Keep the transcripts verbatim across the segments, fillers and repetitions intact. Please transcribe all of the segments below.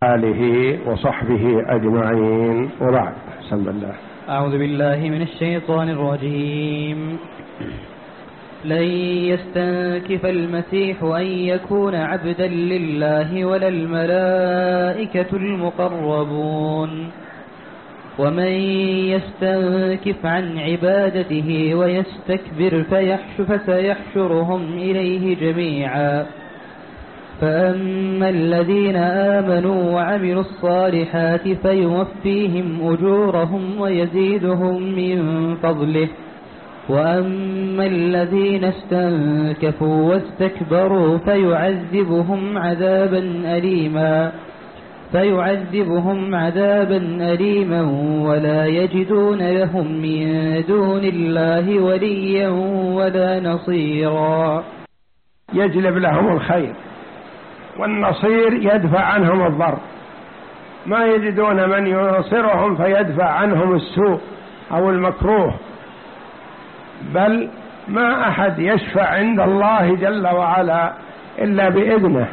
آله وصحبه أجمعين، وبعد. بسم الله. أعوذ بالله من الشيطان الرجيم. لن يستنكف المسيح أن يكون عبدا لله ولا الملائكة المقربون، ومن يستنكف عن عبادته ويستكبر فسيحشرهم إليه جميعا. فأما الذين آمنوا وعملوا الصالحات فيوفيهم أجورهم ويزيدهم من فضله، وأما الذين استنكفوا واستكبروا فيعذبهم عذابا أليما فيعذبهم عذابا أليما ولا يجدون لهم من دون الله وليا ولا نصيرا. يجلب لهم الخير، والنصير يدفع عنهم الضر. ما يجدون من ينصرهم فيدفع عنهم السوء أو المكروه، بل ما أحد يشفع عند الله جل وعلا إلا بإذنه،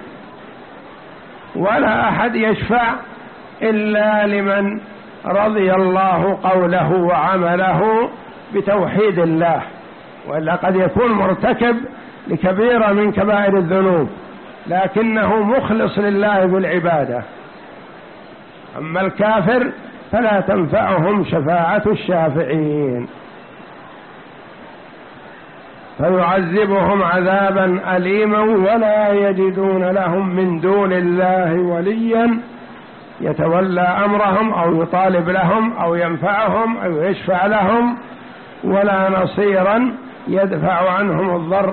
ولا أحد يشفع إلا لمن رضي الله قوله وعمله بتوحيد الله، وإلا قد يكون مرتكب لكبيرة من كبائر الذنوب لكنه مخلص لله بالعبادة. أما الكافر فلا تنفعهم شفاعة الشافعين. فيعذبهم عذابا أليما ولا يجدون لهم من دون الله وليا يتولى أمرهم أو يطالب لهم أو ينفعهم أو يشفع لهم، ولا نصيرا يدفع عنهم الضر،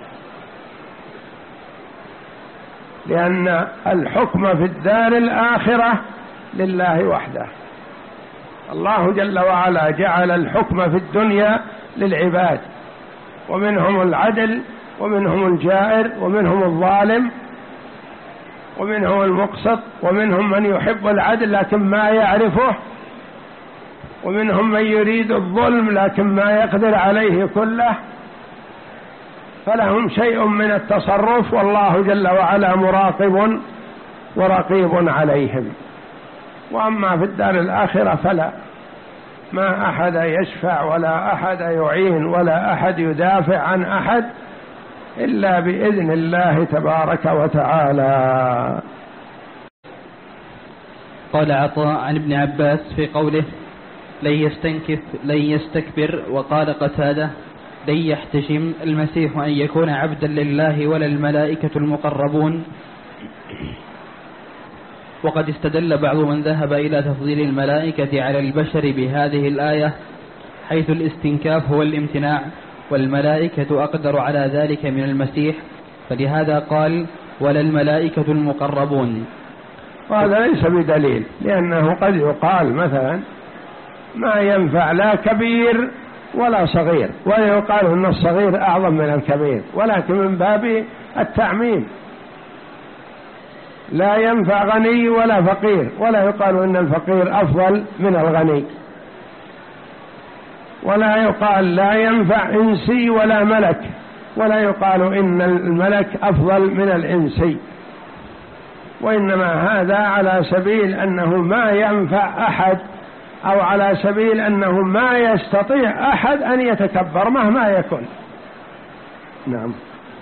لأن الحكم في الدار الآخرة لله وحده. الله جل وعلا جعل الحكم في الدنيا للعباد، ومنهم العدل ومنهم الجائر ومنهم الظالم ومنهم المقسط، ومنهم من يحب العدل لكن ما يعرفه، ومنهم من يريد الظلم لكن ما يقدر عليه كله، فلهم شيء من التصرف، والله جل وعلا مراقب ورقيب عليهم. وأما في الدار الآخرة فلا، ما أحد يشفع ولا أحد يعين ولا أحد يدافع عن أحد إلا بإذن الله تبارك وتعالى. قال عطاء عن ابن عباس في قوله لن يستنكف لن يستكبر، وقال قتادة لن يحتشم المسيح أن يكون عبدا لله ولا الملائكة المقربون. وقد استدل بعض من ذهب إلى تفضيل الملائكة على البشر بهذه الآية، حيث الاستنكاف هو الامتناع، والملائكة أقدر على ذلك من المسيح، فلهذا قال ولا الملائكة المقربون. وهذا ليس بدليل، لأنه قد يقال مثلا ما ينفع لا كبير ولا صغير، ولا يقال أن الصغير أعظم من الكبير، ولكن من باب التعميم. لا ينفع غني ولا فقير، ولا يقال أن الفقير أفضل من الغني، ولا يقال لا ينفع إنسي ولا ملك، ولا يقال إن الملك أفضل من الإنسي، وإنما هذا على سبيل أنه ما ينفع أحد، أو على سبيل أنه ما يستطيع أحد أن يتكبر مهما يكن. نعم.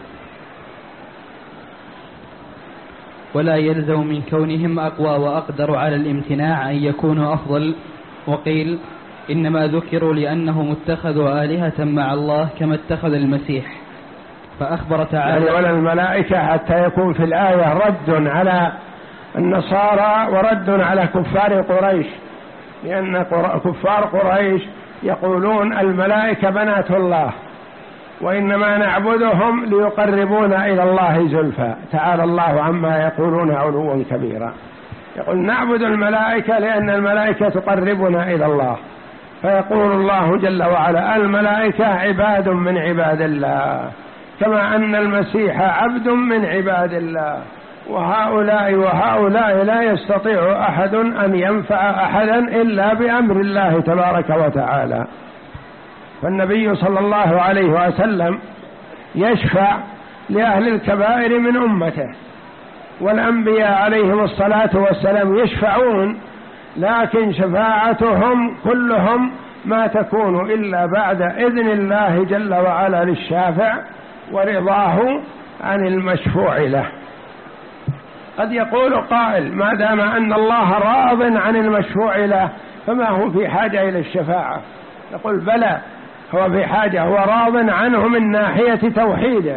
ولا يلزم من كونهم أقوى وأقدر على الامتناع أن يكونوا أفضل. وقيل إنما ذكروا لأنهم اتخذوا آلهة مع الله كما اتخذ المسيح، فأخبر تعالى يعني ولا الملائكة، حتى يكون في الآية رد على النصارى ورد على كفار قريش، لأن كفار قريش يقولون الملائكة بنات الله، وإنما نعبدهم ليقربونا إلى الله زلفى، تعالى الله عما يقولون علوا كبيرا. يقول نعبد الملائكة لأن الملائكة تقربنا إلى الله، فيقول الله جل وعلا الملائكة عباد من عباد الله، كما أن المسيح عبد من عباد الله، وهؤلاء وهؤلاء لا يستطيع أحد أن ينفع أحدا إلا بأمر الله تبارك وتعالى. فالنبي صلى الله عليه وسلم يشفع لأهل الكبائر من أمته، والأنبياء عليهم الصلاة والسلام يشفعون، لكن شفاعتهم كلهم ما تكون إلا بعد إذن الله جل وعلا للشافع ورضاه عن المشفوع له. قد يقول قائل ما دام أن الله راض عن المشفوع له فما هو في حاجة إلى الشفاعة؟ نقول بلى، هو في حاجة، هو راض عنه من ناحية توحيده،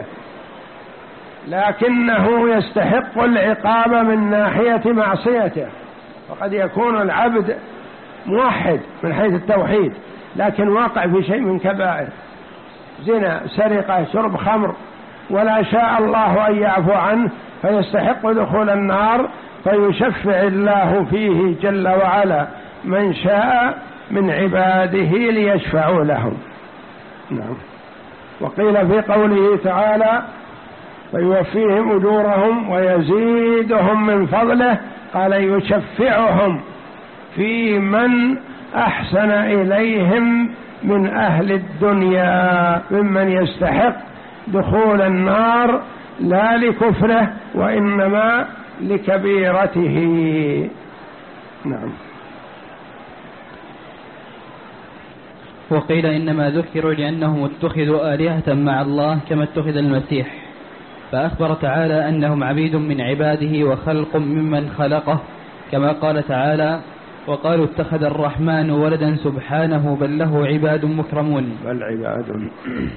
لكنه يستحق العقاب من ناحية معصيته. وقد يكون العبد موحد من حيث التوحيد لكن واقع في شيء من كبائر، زنا، سرقة، شرب خمر، ولا شاء الله أن يعفو عنه فيستحق دخول النار، فيشفع الله فيه جل وعلا من شاء من عباده ليشفعوا لهم. نعم. وقيل في قوله تعالى فيوفيهم أجورهم ويزيدهم من فضله، قال يشفعهم في من أحسن إليهم من أهل الدنيا ممن يستحق دخول النار لا لكفره وإنما لكبيرته. نعم. وقيل إنما ذكروا لأنهم اتخذوا آلهة مع الله كما اتخذ المسيح، فأخبر تعالى أنهم عبيد من عباده وخلق ممن خلقه، كما قال تعالى وقالوا اتخذ الرحمن ولدا سبحانه بل له عباد مكرمون بل عباد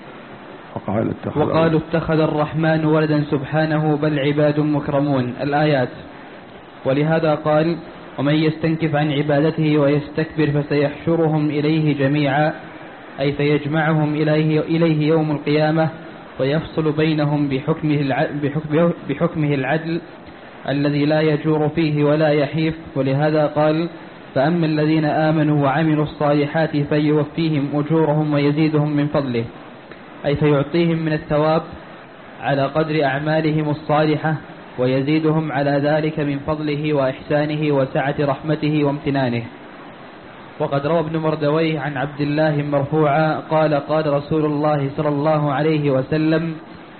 وقالوا اتخذ, وقالوا اتخذ الرحمن ولدا سبحانه بل عباد مكرمون الآيات. ولهذا قال ومن يستنكف عن عبادته ويستكبر فسيحشرهم إليه جميعا، أي فيجمعهم إليه, إليه يوم القيامة ويفصل بينهم بحكمه, بحكمه, بحكمه العدل الذي لا يجور فيه ولا يحيف. ولهذا قال فأما الذين آمنوا وعملوا الصالحات فيوفيهم أجورهم ويزيدهم من فضله، أي فيعطيهم من الثواب على قدر أعمالهم الصالحة ويزيدهم على ذلك من فضله وإحسانه وسعة رحمته وامتنانه. وقد روى ابن مردويه عن عبد الله مرفوعا قال قال رسول الله صلى الله عليه وسلم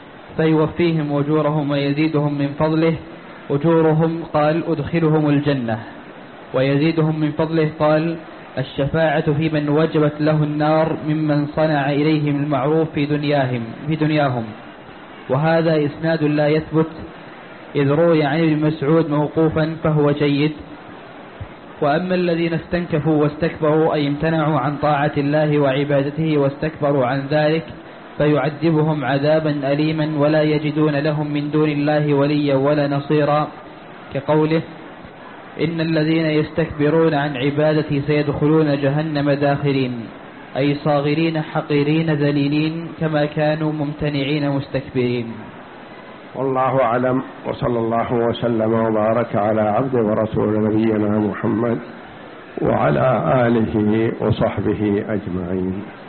فيوفيهم أجورهم ويزيدهم من فضله. أجورهم قال أدخلهم الجنة، ويزيدهم من فضله قال الشفاعة في من وجبت له النار ممن صنع إليهم المعروف في دنياهم, في دنياهم. وهذا إسناد لا يثبت، إذ روي عن ابن مسعود موقوفا فهو جيد. وأما الذين استنكفوا واستكبروا أي امتنعوا عن طاعة الله وعبادته واستكبروا عن ذلك فيعذبهم عذابا أليما ولا يجدون لهم من دون الله وليا ولا نصيرا، كقوله إن الذين يستكبرون عن عبادتي سيدخلون جهنم داخرين، أي صاغرين حقيرين ذليلين كما كانوا ممتنعين مستكبرين. والله أعلم، وصلى الله وسلم وبارك على عبده ورسول نبينا محمد وعلى آله وصحبه أجمعين.